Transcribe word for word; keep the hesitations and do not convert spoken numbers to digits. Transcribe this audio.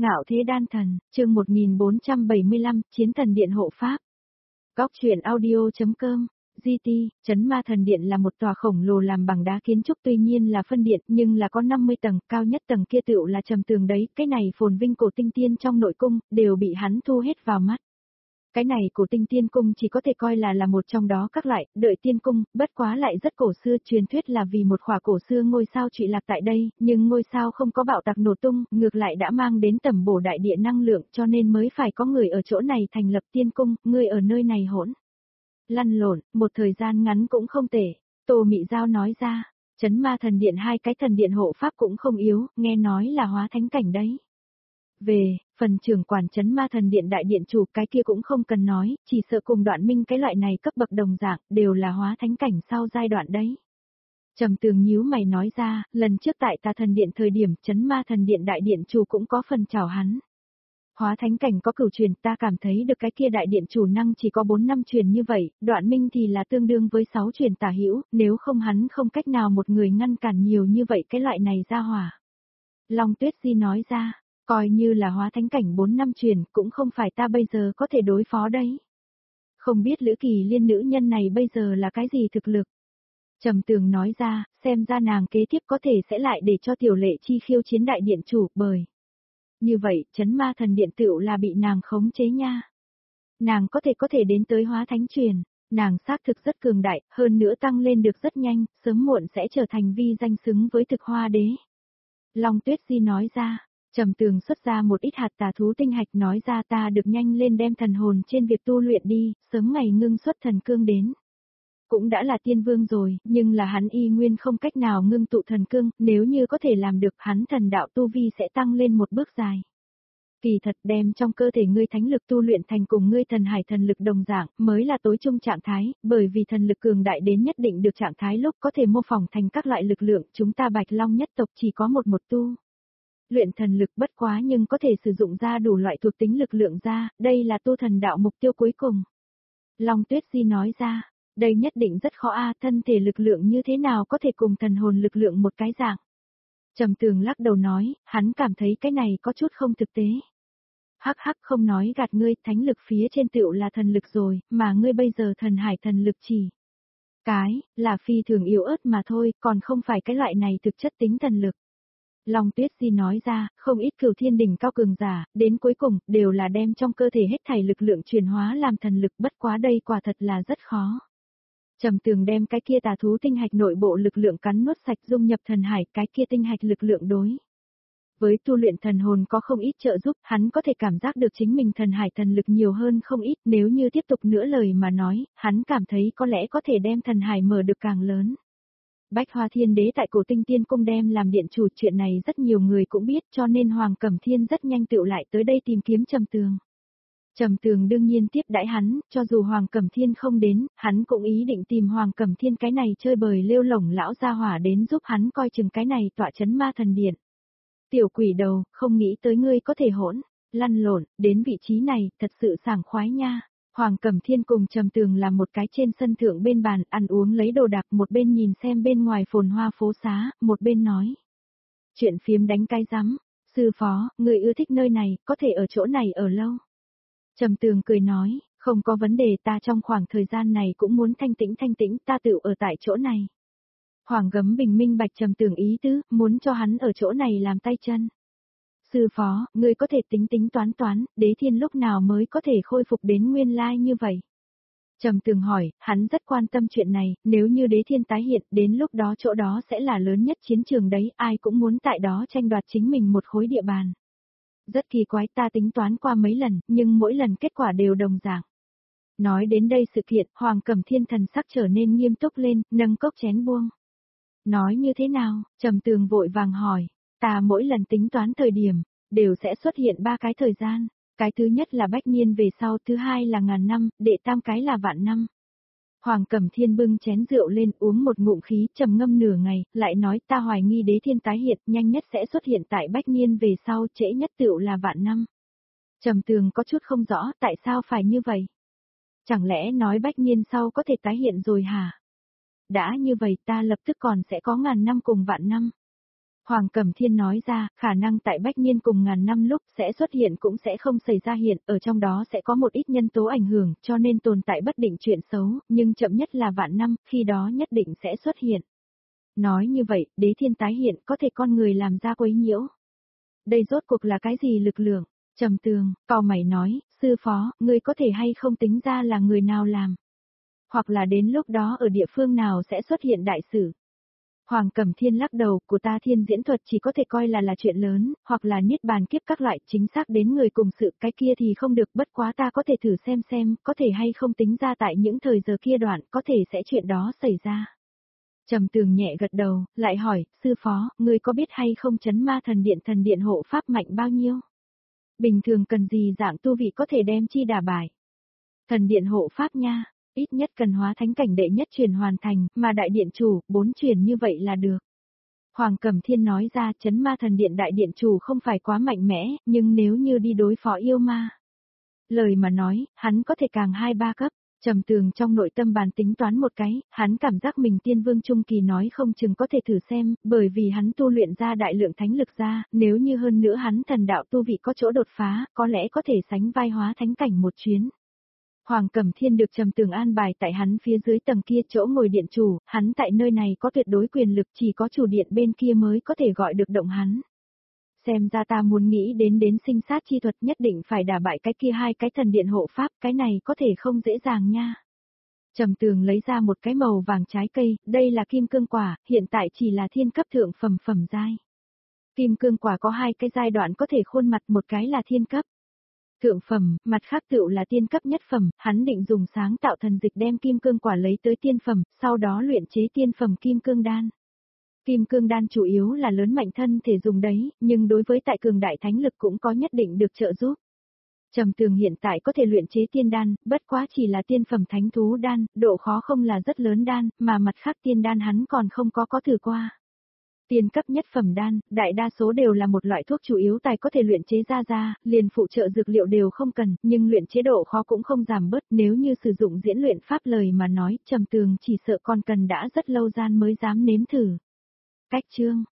Ngạo thế đan thần, chương một nghìn bốn trăm bảy mươi lăm, Chiến thần điện hộ pháp. Góc truyện audio.com, giê tê, Trấn Ma Thần Điện là một tòa khổng lồ làm bằng đá kiến trúc, tuy nhiên là phân điện nhưng là có năm mươi tầng, cao nhất tầng kia tựu là trầm tường đấy, cái này phồn vinh cổ tinh tiên trong nội cung, đều bị hắn thu hết vào mắt. Cái này cổ tinh tiên cung chỉ có thể coi là là một trong đó các loại, đợi tiên cung, bất quá lại rất cổ xưa, truyền thuyết là vì một khỏa cổ xưa ngôi sao trụy lạc tại đây, nhưng ngôi sao không có bạo tạc nổ tung, ngược lại đã mang đến tầm bổ đại địa năng lượng, cho nên mới phải có người ở chỗ này thành lập tiên cung, người ở nơi này hỗn lăn lộn, một thời gian ngắn cũng không tệ. Tô Mị Giao nói ra, Trấn Ma Thần Điện hai cái thần điện hộ pháp cũng không yếu, nghe nói là hóa thánh cảnh đấy. Về, phần trưởng quản Trấn Ma Thần Điện đại điện chủ cái kia cũng không cần nói, chỉ sợ cùng Đoạn Minh cái loại này cấp bậc đồng dạng, đều là hóa thánh cảnh sau giai đoạn đấy. Trầm Tường nhíu mày nói ra, lần trước tại Tà Thần Điện thời điểm Trấn Ma Thần Điện đại điện chủ cũng có phần chào hắn. Hóa thánh cảnh có cửu truyền, ta cảm thấy được cái kia đại điện chủ năng chỉ có bốn năm truyền như vậy, Đoạn Minh thì là tương đương với sáu truyền tả hữu, nếu không hắn không cách nào một người ngăn cản nhiều như vậy cái loại này ra hỏa. Long Tuyết Di nói ra, coi như là hóa thánh cảnh bốn năm truyền, cũng không phải ta bây giờ có thể đối phó đấy. Không biết Lữ Kỳ Liên nữ nhân này bây giờ là cái gì thực lực? Trầm Tường nói ra, xem ra nàng kế tiếp có thể sẽ lại để cho Tiểu Lệ Chi khiêu chiến đại điện chủ, bởi như vậy, Trấn Ma Thần Điện tựu là bị nàng khống chế nha. Nàng có thể có thể đến tới hóa thánh truyền, nàng xác thực rất cường đại, hơn nữa tăng lên được rất nhanh, sớm muộn sẽ trở thành vi danh xứng với thực hoa đế. Long Tuyết Di nói ra, Trầm Tường xuất ra một ít hạt tà thú tinh hạch nói ra ta được nhanh lên đem thần hồn trên việc tu luyện đi, sớm ngày ngưng xuất thần cương đến. Cũng đã là tiên vương rồi, nhưng là hắn y nguyên không cách nào ngưng tụ thần cương, nếu như có thể làm được hắn thần đạo tu vi sẽ tăng lên một bước dài. Kỳ thật đem trong cơ thể ngươi thánh lực tu luyện thành cùng ngươi thần hải thần lực đồng dạng, mới là tối trung trạng thái, bởi vì thần lực cường đại đến nhất định được trạng thái lúc có thể mô phỏng thành các loại lực lượng, chúng ta Bạch Long nhất tộc chỉ có một một tu. Luyện thần lực bất quá nhưng có thể sử dụng ra đủ loại thuộc tính lực lượng ra, đây là tu thần đạo mục tiêu cuối cùng. Long Tuyết Di nói ra, đây nhất định rất khó a, thân thể lực lượng như thế nào có thể cùng thần hồn lực lượng một cái dạng. Trầm Tường lắc đầu nói, hắn cảm thấy cái này có chút không thực tế. Hắc hắc không nói gạt ngươi, thánh lực phía trên tựu là thần lực rồi, mà ngươi bây giờ thần hải thần lực chỉ. Cái, là phi thường yếu ớt mà thôi, còn không phải cái loại này thực chất tính thần lực. Long Tuyết Di nói ra, không ít cửu thiên đỉnh cao cường giả, đến cuối cùng, đều là đem trong cơ thể hết thảy lực lượng chuyển hóa làm thần lực, bất quá đây quả thật là rất khó. Trầm Tường đem cái kia tà thú tinh hạch nội bộ lực lượng cắn nuốt sạch dung nhập thần hải, cái kia tinh hạch lực lượng đối với tu luyện thần hồn có không ít trợ giúp, hắn có thể cảm giác được chính mình thần hải thần lực nhiều hơn không ít, nếu như tiếp tục nữa lời mà nói, hắn cảm thấy có lẽ có thể đem thần hải mở được càng lớn. Bách Hoa Thiên Đế tại cổ tinh tiên cung đem làm điện chủ, chuyện này rất nhiều người cũng biết, cho nên Hoàng Cẩm Thiên rất nhanh tựu lại tới đây tìm kiếm Trầm Tường. Trầm Tường đương nhiên tiếp đãi hắn, cho dù Hoàng Cẩm Thiên không đến, hắn cũng ý định tìm Hoàng Cẩm Thiên cái này chơi bời lêu lổng lão gia hỏa đến giúp hắn coi chừng cái này tọa Trấn Ma Thần Điện. Tiểu quỷ đầu, không nghĩ tới ngươi có thể hỗn lăn lộn đến vị trí này, thật sự sảng khoái nha. Hoàng Cẩm Thiên cùng Trầm Tường làm một cái trên sân thượng bên bàn ăn uống lấy đồ đạc, một bên nhìn xem bên ngoài phồn hoa phố xá, một bên nói. Chuyện phiếm đánh cái rắm, sư phó, người ưa thích nơi này, có thể ở chỗ này ở lâu. Trầm Tường cười nói, không có vấn đề, ta trong khoảng thời gian này cũng muốn thanh tĩnh thanh tĩnh, ta tự ở tại chỗ này. Hoàng Gấm bình minh bạch Trầm Tường ý tứ, muốn cho hắn ở chỗ này làm tay chân. Sư phó, ngươi có thể tính tính toán toán, Đế Thiên lúc nào mới có thể khôi phục đến nguyên lai như vậy? Trầm Tường hỏi, hắn rất quan tâm chuyện này, nếu như Đế Thiên tái hiện, đến lúc đó chỗ đó sẽ là lớn nhất chiến trường đấy, ai cũng muốn tại đó tranh đoạt chính mình một khối địa bàn. Rất kỳ quái, ta tính toán qua mấy lần, nhưng mỗi lần kết quả đều đồng dạng. Nói đến đây sự kiện, Hoàng Cẩm Thiên thần sắc trở nên nghiêm túc lên, nâng cốc chén buông. Nói như thế nào? Trầm Tường vội vàng hỏi, ta mỗi lần tính toán thời điểm, đều sẽ xuất hiện ba cái thời gian. Cái thứ nhất là bách niên về sau, thứ hai là ngàn năm, đệ tam cái là vạn năm. Hoàng Cẩm Thiên bưng chén rượu lên uống một ngụm khí, trầm ngâm nửa ngày, lại nói ta hoài nghi Đế Thiên tái hiện, nhanh nhất sẽ xuất hiện tại bách niên về sau, trễ nhất tựu là vạn năm. Trầm Tường có chút không rõ, tại sao phải như vậy? Chẳng lẽ nói bách niên sau có thể tái hiện rồi hả? Đã như vậy ta lập tức còn sẽ có ngàn năm cùng vạn năm. Hoàng Cẩm Thiên nói ra, khả năng tại bách niên cùng ngàn năm lúc sẽ xuất hiện cũng sẽ không xảy ra hiện, ở trong đó sẽ có một ít nhân tố ảnh hưởng, cho nên tồn tại bất định chuyện xấu, nhưng chậm nhất là vạn năm, khi đó nhất định sẽ xuất hiện. Nói như vậy, đế thiên tái hiện có thể con người làm ra quấy nhiễu. Đây rốt cuộc là cái gì lực lượng? Trầm Tường, cau mày nói, sư phó, ngươi có thể hay không tính ra là người nào làm? Hoặc là đến lúc đó ở địa phương nào sẽ xuất hiện đại sự? Hoàng Cẩm Thiên lắc đầu, của ta thiên diễn thuật chỉ có thể coi là là chuyện lớn, hoặc là niết bàn kiếp các loại, chính xác đến người cùng sự, cái kia thì không được, bất quá ta có thể thử xem xem, có thể hay không tính ra tại những thời giờ kia đoạn, có thể sẽ chuyện đó xảy ra. Trầm Tường nhẹ gật đầu, lại hỏi, sư phó, ngươi có biết hay không chấn ma thần điện thần điện hộ pháp mạnh bao nhiêu? Bình thường cần gì dạng tu vị có thể đem chi đả bại? Thần điện hộ pháp nha. Ít nhất cần hóa thánh cảnh đệ nhất truyền hoàn thành, mà đại điện chủ, bốn truyền như vậy là được. Hoàng Cẩm Thiên nói ra chấn ma thần điện đại điện chủ không phải quá mạnh mẽ, nhưng nếu như đi đối phó yêu ma. Lời mà nói, hắn có thể càng hai ba cấp. Trầm Tường trong nội tâm bàn tính toán một cái, hắn cảm giác mình tiên vương trung kỳ nói không chừng có thể thử xem, bởi vì hắn tu luyện ra đại lượng thánh lực ra, nếu như hơn nữa hắn thần đạo tu vị có chỗ đột phá, có lẽ có thể sánh vai hóa thánh cảnh một chuyến. Hoàng Cẩm Thiên được Trầm Tường an bài tại hắn phía dưới tầng kia chỗ ngồi điện chủ, hắn tại nơi này có tuyệt đối quyền lực, chỉ có chủ điện bên kia mới có thể gọi được động hắn. Xem ra ta muốn nghĩ đến đến sinh sát chi thuật nhất định phải đả bại cái kia hai cái thần điện hộ pháp, cái này có thể không dễ dàng nha. Trầm Tường lấy ra một cái màu vàng trái cây, đây là kim cương quả, hiện tại chỉ là thiên cấp thượng phẩm phẩm giai. Kim cương quả có hai cái giai đoạn có thể khuôn mặt, một cái là thiên cấp thượng phẩm, mặt khác tựu là tiên cấp nhất phẩm, hắn định dùng sáng tạo thần dịch đem kim cương quả lấy tới tiên phẩm, sau đó luyện chế tiên phẩm kim cương đan. Kim cương đan chủ yếu là lớn mạnh thân thể dùng đấy, nhưng đối với tại cường đại thánh lực cũng có nhất định được trợ giúp. Trầm Tường hiện tại có thể luyện chế tiên đan, bất quá chỉ là tiên phẩm thánh thú đan, độ khó không là rất lớn đan, mà mặt khác tiên đan hắn còn không có có thử qua. Tiên cấp nhất phẩm đan, đại đa số đều là một loại thuốc chủ yếu tài có thể luyện chế ra ra, liền phụ trợ dược liệu đều không cần, nhưng luyện chế độ khó cũng không giảm bớt, nếu như sử dụng diễn luyện pháp lời mà nói, Trầm Tường chỉ sợ còn cần đã rất lâu gian mới dám nếm thử. Cách chương